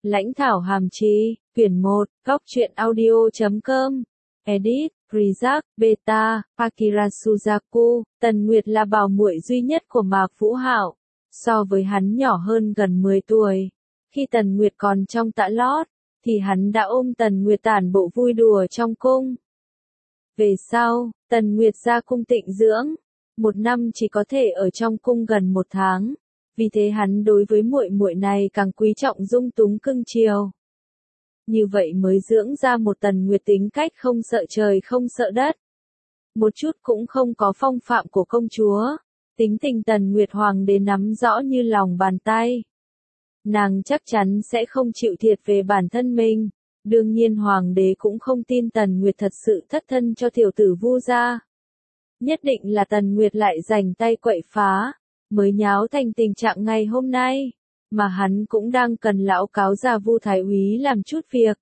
Lãnh thảo hàm chi, quyển 1, góc truyện audio.com, edit, Rizak, Beta, Akira Suzaku, Tần Nguyệt là bảo muội duy nhất của Mạc Vũ Hạo, so với hắn nhỏ hơn gần 10 tuổi. Khi Tần Nguyệt còn trong tã lót, thì hắn đã ôm Tần Nguyệt tản bộ vui đùa trong cung. Về sau, Tần Nguyệt ra cung tịnh dưỡng, một năm chỉ có thể ở trong cung gần 1 tháng. Vì thế hắn đối với muội muội này càng quý trọng dung túng cưng chiều. Như vậy mới dưỡng ra một Tần Nguyệt tính cách không sợ trời không sợ đất. Một chút cũng không có phong phạm của công chúa. Tính tình Tần Nguyệt hoàng đế nắm rõ như lòng bàn tay. Nàng chắc chắn sẽ không chịu thiệt về bản thân mình. Đương nhiên hoàng đế cũng không tin Tần Nguyệt thật sự thất thân cho tiểu tử Vu gia. Nhất định là Tần Nguyệt lại giành tay quậy phá, mới nháo thành tình trạng ngày hôm nay, mà hắn cũng đang cần lão cáo già Vu Thái Úy làm chút việc,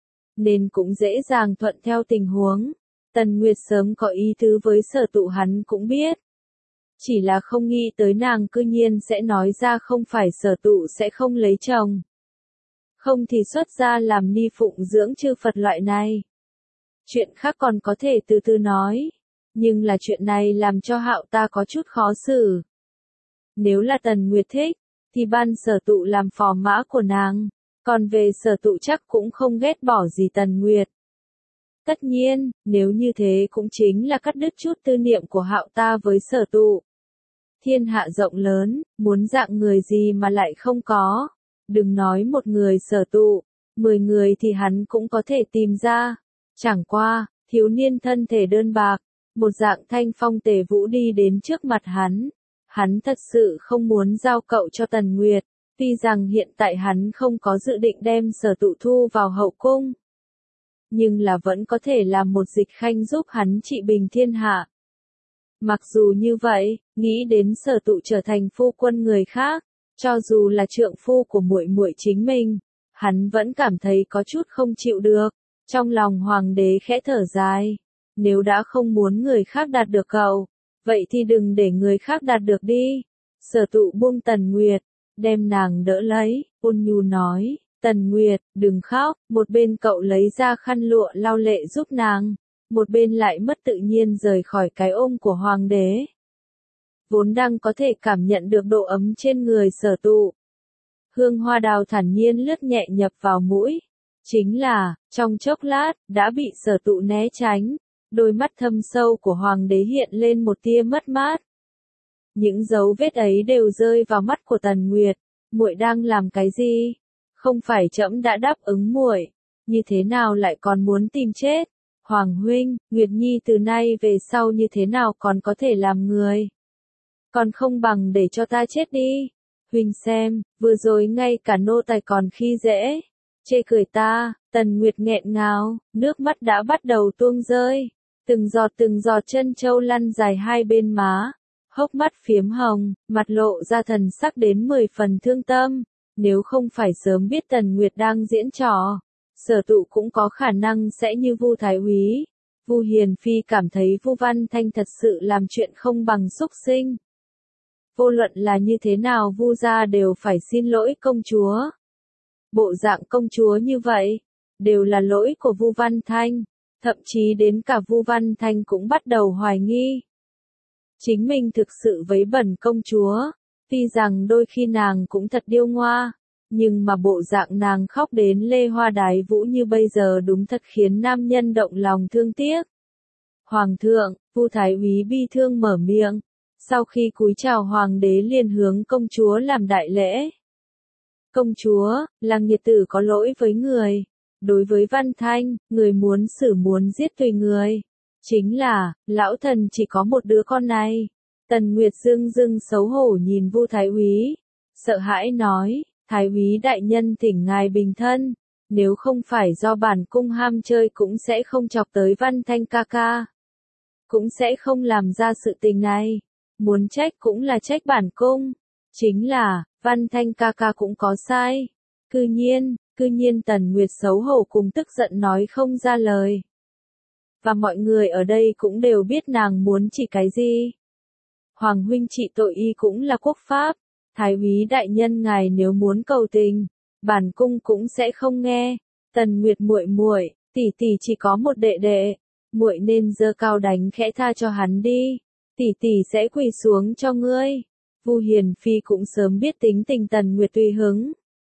nên cũng dễ dàng thuận theo tình huống. Tần Nguyệt sớm có ý tứ với Sở Tụ hắn cũng biết, chỉ là không nghĩ tới nàng cư nhiên sẽ nói ra không phải Sở Tụ sẽ không lấy chồng, không thì xuất gia làm ni phụng dưỡng chư Phật loại này. Chuyện khác còn có thể từ từ nói, nhưng là chuyện này làm cho Hạo ta có chút khó xử. Nếu là Tần Nguyệt thích, thì ban Sở Tụ làm phò mã của nàng, còn về Sở Tụ chắc cũng không ghét bỏ gì Tần Nguyệt. Tất nhiên, nếu như thế cũng chính là cắt đứt chút tư niệm của Hạo ta với Sở Tụ. Thiên hạ rộng lớn, muốn dạng người gì mà lại không có. Đừng nói một người Sở Tụ, 10 người thì hắn cũng có thể tìm ra. Chẳng qua, thiếu niên thân thể đơn bạc, một dạng thanh phong tề vũ đi đến trước mặt hắn. Hắn thật sự không muốn giao cậu cho Tần Nguyệt, tuy rằng hiện tại hắn không có dự định đem Sở Tụ thu vào hậu cung. Nhưng là vẫn có thể làm một dịch khanh giúp hắn trị bình thiên hạ. Mặc dù như vậy, nghĩ đến Sở Tụ trở thành phu quân người khác, cho dù là trượng phu của muội muội chính mình, hắn vẫn cảm thấy có chút không chịu được. Trong lòng hoàng đế khẽ thở dài, nếu đã không muốn người khác đạt được cậu, vậy thì đừng để người khác đạt được đi. Sở Tụ buông Tần Nguyệt, đem nàng đỡ lấy, ôn nhu nói, Tần Nguyệt, đừng khóc. Một bên cậu lấy ra khăn lụa lau lệ giúp nàng, một bên lại mất tự nhiên rời khỏi cái ôm của hoàng đế. Vốn đang có thể cảm nhận được độ ấm trên người Sở Tụ. Hương hoa đào thản nhiên lướt nhẹ nhập vào mũi. Chính là, trong chốc lát, đã bị Sở Tụ né tránh. Đôi mắt thâm sâu của hoàng đế hiện lên một tia mất mát. Những dấu vết ấy đều rơi vào mắt của Tần Nguyệt. Muội đang làm cái gì? Không phải trẫm đã đáp ứng muội, như thế nào lại còn muốn tìm chết? Hoàng huynh, Nguyệt Nhi từ nay về sau như thế nào còn có thể làm người? Còn không bằng để cho ta chết đi. Huynh xem, vừa rồi ngay cả nô tài còn khi dễ, chê cười ta. Tần Nguyệt nghẹn ngào, nước mắt đã bắt đầu tuôn rơi. Từng giọt chân châu lăn dài hai bên má, hốc mắt phiếm hồng, mặt lộ ra thần sắc đến 10 phần thương tâm. Nếu không phải sớm biết Tần Nguyệt đang diễn trò, Sở Tụ cũng có khả năng sẽ như Vu Thái Úy. Vu Hiền Phi cảm thấy Vu Văn Thanh thật sự làm chuyện không bằng xúc sinh. Vô luận là như thế nào Vu gia đều phải xin lỗi công chúa. Bộ dạng công chúa như vậy, đều là lỗi của Vu Văn Thanh. Thậm chí đến cả Vu Văn Thanh cũng bắt đầu hoài nghi. Chính mình thực sự vấy bẩn công chúa, tuy rằng đôi khi nàng cũng thật điêu ngoa, nhưng mà bộ dạng nàng khóc đến lê hoa đái vũ như bây giờ đúng thật khiến nam nhân động lòng thương tiếc. Hoàng thượng, Vu Thái Úy bi thương mở miệng, sau khi cúi chào hoàng đế liền hướng công chúa làm đại lễ. Công chúa, Lăng Nhiệt Tử có lỗi với người. Đối với Văn Thanh, người muốn xử muốn giết tùy người. Chính là, lão thần chỉ có một đứa con này. Tần Nguyệt dưng dưng xấu hổ nhìn Vu Thái Úy, sợ hãi nói, Thái Úy đại nhân thỉnh ngài bình thân, nếu không phải do bản cung ham chơi cũng sẽ không chọc tới Văn Thanh ca ca. Cũng sẽ không làm ra sự tình này. Muốn trách cũng là trách bản cung. Chính là, Văn Thanh ca ca cũng có sai. Cư nhiên Tần Nguyệt xấu hổ cùng tức giận nói không ra lời. Và mọi người ở đây cũng đều biết nàng muốn chỉ cái gì. Hoàng huynh trị tội y cũng là quốc pháp. Thái Úy đại nhân ngài nếu muốn cầu tình, bản cung cũng sẽ không nghe. Tần Nguyệt muội muội, tỷ tỷ chỉ có một đệ đệ, muội nên giơ cao đánh khẽ tha cho hắn đi, tỷ tỷ sẽ quỳ xuống cho ngươi. Vu Hiền Phi cũng sớm biết tính tình Tần Nguyệt tùy hứng,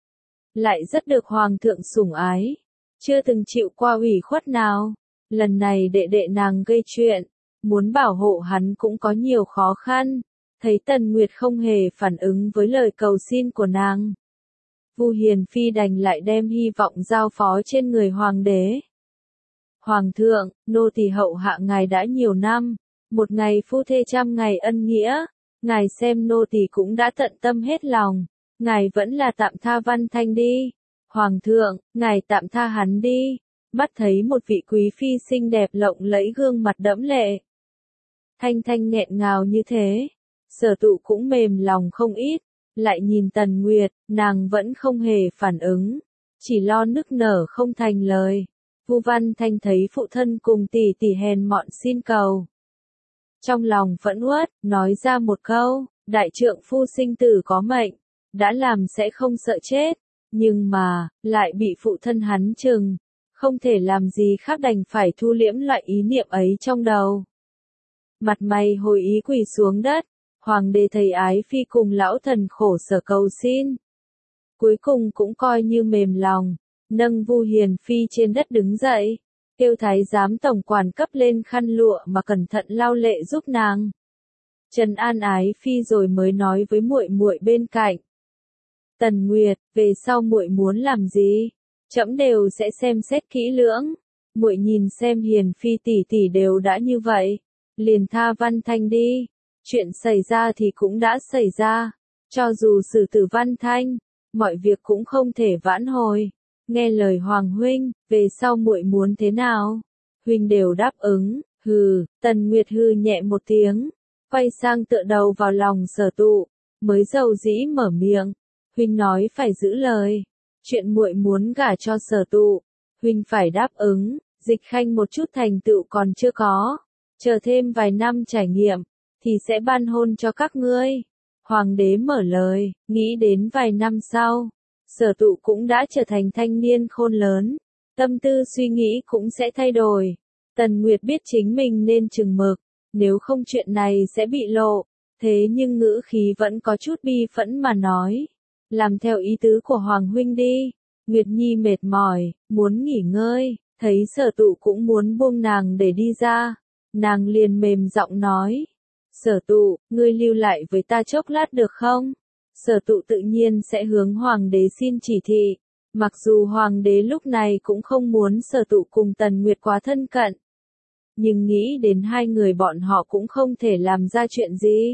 lại rất được hoàng thượng sủng ái, chưa từng chịu qua ủy khuất nào. Lần này đệ đệ nàng gây chuyện, muốn bảo hộ hắn cũng có nhiều khó khăn. Thấy Tần Nguyệt không hề phản ứng với lời cầu xin của nàng, Vu Hiền Phi đành lại đem hy vọng giao phó trên người hoàng đế. Hoàng thượng, nô tỳ hậu hạ ngài đã nhiều năm, một ngày phu thê trăm ngày ân nghĩa, ngài xem nô tỳ cũng đã tận tâm hết lòng, ngài vẫn là tạm tha Văn Thanh đi. Hoàng thượng, ngài tạm tha hắn đi. Mắt thấy một vị quý phi xinh đẹp lộng lẫy gương mặt đẫm lệ, Thanh Thanh nghẹn ngào như thế, Sở Tụ cũng mềm lòng không ít, lại nhìn Tần Nguyệt, nàng vẫn không hề phản ứng, chỉ lo nức nở không thành lời. Vu Văn Thanh thấy phụ thân cùng tỷ tỷ hèn mọn xin cầu, trong lòng phẫn uất, nói ra một câu, đại trượng phu sinh tử có mệnh, đã làm sẽ không sợ chết, nhưng mà, lại bị phụ thân hắn trừng, không thể làm gì khác đành phải thu liễm loại ý niệm ấy trong đầu. Mặt mày hồi ý quỳ xuống đất, hoàng đế thấy Ái Phi cùng lão thần khổ sở cầu xin, cuối cùng cũng coi như mềm lòng, nâng Vu Hiền Phi trên đất đứng dậy, kêu thái giám tổng quản cấp lên khăn lụa mà cẩn thận lau lệ giúp nàng. Trần an Ái Phi rồi mới nói với muội muội bên cạnh. Tần Nguyệt, về sau muội muốn làm gì? Trẫm đều sẽ xem xét kỹ lưỡng. Muội nhìn xem Hiền Phi tỷ tỷ đều đã như vậy, liền tha Văn Thanh đi. Chuyện xảy ra thì cũng đã xảy ra, cho dù xử tử Văn Thanh, mọi việc cũng không thể vãn hồi. Nghe lời hoàng huynh, về sau muội muốn thế nào? Huynh đều đáp ứng. Hừ. Tần Nguyệt hừ nhẹ một tiếng, quay sang tựa đầu vào lòng Sở Tụ, mới dầu dĩ mở miệng. Huynh nói phải giữ lời. Chuyện muội muốn gả cho Sở Tụ, huynh phải đáp ứng. Dịch Khanh một chút thành tựu còn chưa có, chờ thêm vài năm trải nghiệm, thì sẽ ban hôn cho các ngươi. Hoàng đế mở lời, nghĩ đến vài năm sau, Sở Tụ cũng đã trở thành thanh niên khôn lớn, tâm tư suy nghĩ cũng sẽ thay đổi. Tần Nguyệt biết chính mình nên chừng mực, nếu không chuyện này sẽ bị lộ, thế nhưng ngữ khí vẫn có chút bi phẫn mà nói. Làm theo ý tứ của Hoàng huynh đi. Nguyệt Nhi mệt mỏi, muốn nghỉ ngơi, thấy Sở Tụ cũng muốn buông nàng để đi ra. Nàng liền mềm giọng nói. Sở Tụ, ngươi lưu lại với ta chốc lát được không? Sở Tụ tự nhiên sẽ hướng Hoàng đế xin chỉ thị. Mặc dù Hoàng đế lúc này cũng không muốn Sở Tụ cùng Tần Nguyệt quá thân cận, nhưng nghĩ đến hai người bọn họ cũng không thể làm ra chuyện gì,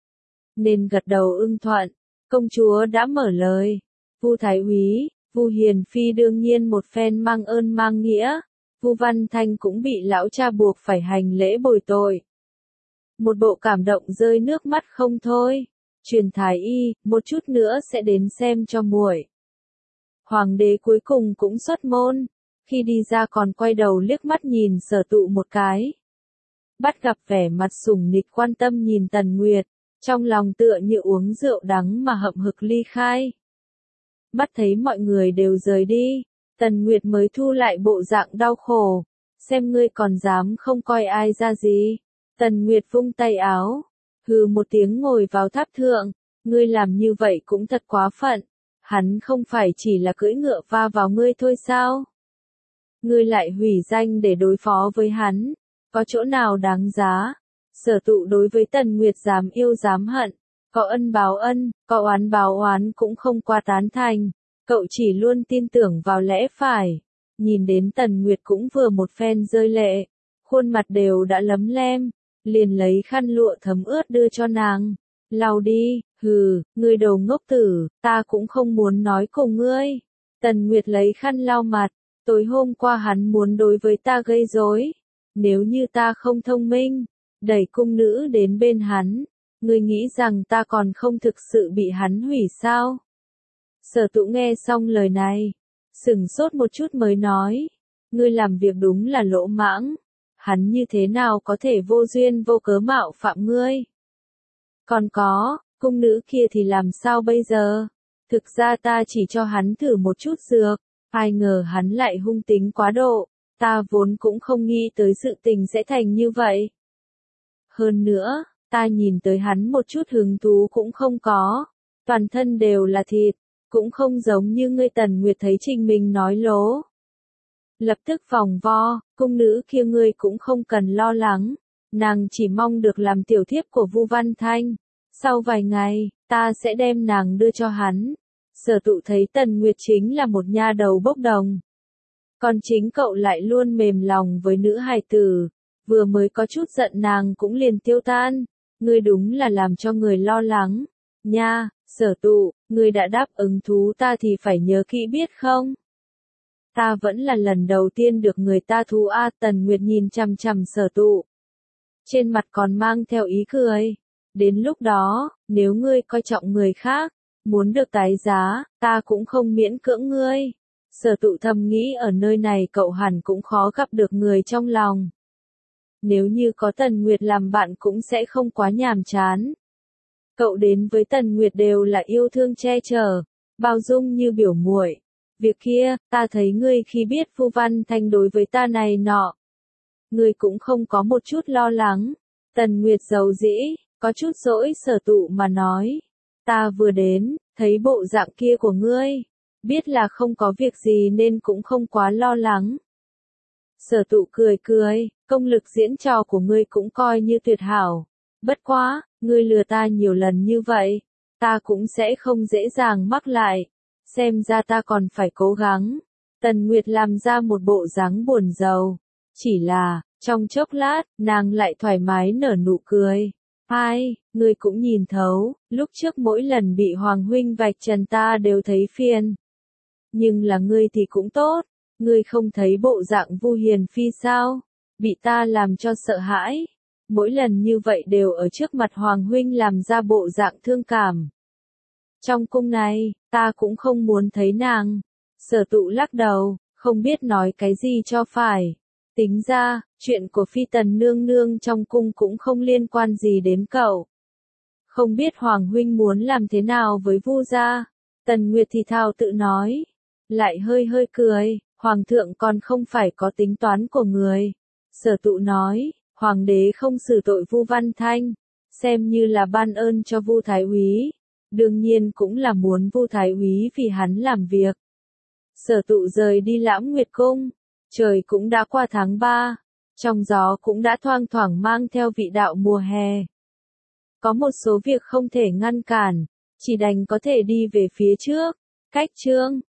nên gật đầu ưng thuận. Công chúa đã mở lời. Vu Thái Úy, Vu Hiền Phi đương nhiên một phen mang ơn mang nghĩa. Vu Văn Thanh cũng bị lão cha buộc phải hành lễ bồi tội. Một bộ cảm động rơi nước mắt không thôi. Truyền thái y, một chút nữa sẽ đến xem cho muội. Hoàng đế cuối cùng cũng xuất môn, khi đi ra còn quay đầu liếc mắt nhìn Sở Tụ một cái. Bắt gặp vẻ mặt sủng nịch quan tâm nhìn Tần Nguyệt, trong lòng tựa như uống rượu đắng mà hậm hực ly khai. Mắt thấy mọi người đều rời đi, Tần Nguyệt mới thu lại bộ dạng đau khổ. Xem ngươi còn dám không coi ai ra gì. Tần Nguyệt vung tay áo, hừ một tiếng ngồi vào tháp thượng. Ngươi làm như vậy cũng thật quá phận. Hắn không phải chỉ là cưỡi ngựa va vào ngươi thôi sao? Ngươi lại hủy danh để đối phó với hắn. Có chỗ nào đáng giá? Sở Tụ đối với Tần Nguyệt dám yêu dám hận, có ân báo ân, có oán báo oán cũng không qua tán thành, cậu chỉ luôn tin tưởng vào lẽ phải. Nhìn đến Tần Nguyệt cũng vừa một phen rơi lệ, khuôn mặt đều đã lấm lem, liền lấy khăn lụa thấm ướt đưa cho nàng. Lau đi. Hừ, ngươi đồ ngốc tử, ta cũng không muốn nói cùng ngươi. Tần Nguyệt lấy khăn lau mặt, tối hôm qua hắn muốn đối với ta gây rối. Nếu như ta không thông minh, đẩy cung nữ đến bên hắn, ngươi nghĩ rằng ta còn không thực sự bị hắn hủy sao? Sở Tụ nghe xong lời này, sửng sốt một chút mới nói, ngươi làm việc đúng là lỗ mãng, hắn như thế nào có thể vô duyên vô cớ mạo phạm ngươi? Còn có, cung nữ kia thì làm sao bây giờ? Thực ra ta chỉ cho hắn thử một chút dược, ai ngờ hắn lại hung tính quá độ, ta vốn cũng không nghĩ tới sự tình sẽ thành như vậy. Hơn nữa, ta nhìn tới hắn một chút hứng thú cũng không có, toàn thân đều là thịt, cũng không giống như ngươi Tần Nguyệt thấy Trình mình nói lố. Lập tức vòng vo, cung nữ kia ngươi cũng không cần lo lắng, nàng chỉ mong được làm tiểu thiếp của Vu Văn Thanh. Sau vài ngày, ta sẽ đem nàng đưa cho hắn. Sở Tụ thấy Tần Nguyệt chính là một nha đầu bốc đồng. Còn chính cậu lại luôn mềm lòng với nữ hài tử, vừa mới có chút giận nàng cũng liền tiêu tan. Ngươi đúng là làm cho người lo lắng. Nha, Sở Tụ, ngươi đã đáp ứng thú ta thì phải nhớ kỹ biết không? Ta vẫn là lần đầu tiên được người ta thú a. Tần Nguyệt nhìn chằm chằm Sở Tụ. Trên mặt còn mang theo ý cười. Đến lúc đó, nếu ngươi coi trọng người khác, muốn được tái giá, ta cũng không miễn cưỡng ngươi. Sở Tụ thầm nghĩ ở nơi này cậu hẳn cũng khó gặp được người trong lòng. Nếu như có Tần Nguyệt làm bạn cũng sẽ không quá nhàm chán. Cậu đến với Tần Nguyệt đều là yêu thương che chở, bao dung như biểu muội. Việc kia, ta thấy ngươi khi biết Vu Văn Thanh đối với ta này nọ. Ngươi cũng không có một chút lo lắng. Tần Nguyệt giàu dĩ, có chút dỗi Sở Tụ mà nói. Ta vừa đến, thấy bộ dạng kia của ngươi. Biết là không có việc gì nên cũng không quá lo lắng. Sở Tụ cười cười, công lực diễn trò của ngươi cũng coi như tuyệt hảo. Bất quá, ngươi lừa ta nhiều lần như vậy, ta cũng sẽ không dễ dàng mắc lại. Xem ra ta còn phải cố gắng. Tần Nguyệt làm ra một bộ dáng buồn rầu. Chỉ là, trong chốc lát, nàng lại thoải mái nở nụ cười. Ai, ngươi cũng nhìn thấu, lúc trước mỗi lần bị Hoàng huynh vạch trần ta đều thấy phiền. Nhưng là ngươi thì cũng tốt, ngươi không thấy bộ dạng Vu Hiền Phi sao? Bị ta làm cho sợ hãi. Mỗi lần như vậy đều ở trước mặt Hoàng huynh làm ra bộ dạng thương cảm. Trong cung này, ta cũng không muốn thấy nàng. Sở Tụ lắc đầu, không biết nói cái gì cho phải. Tính ra, chuyện của Phi Tần nương nương trong cung cũng không liên quan gì đến cậu. Không biết Hoàng huynh muốn làm thế nào với Vu gia? Tần Nguyệt thì thào tự nói. Lại hơi hơi cười, Hoàng thượng còn không phải có tính toán của người. Sở Tụ nói, Hoàng đế không xử tội Vu Văn Thanh, xem như là ban ơn cho Vu Thái Úy. Đương nhiên cũng là muốn Vu Thái Úy vì hắn làm việc. Sở Tụ rời đi Lãm Nguyệt Cung. Trời cũng đã qua tháng 3, trong gió cũng đã thoang thoảng mang theo vị đạo mùa hè. Có một số việc không thể ngăn cản, chỉ đành có thể đi về phía trước. Cách chương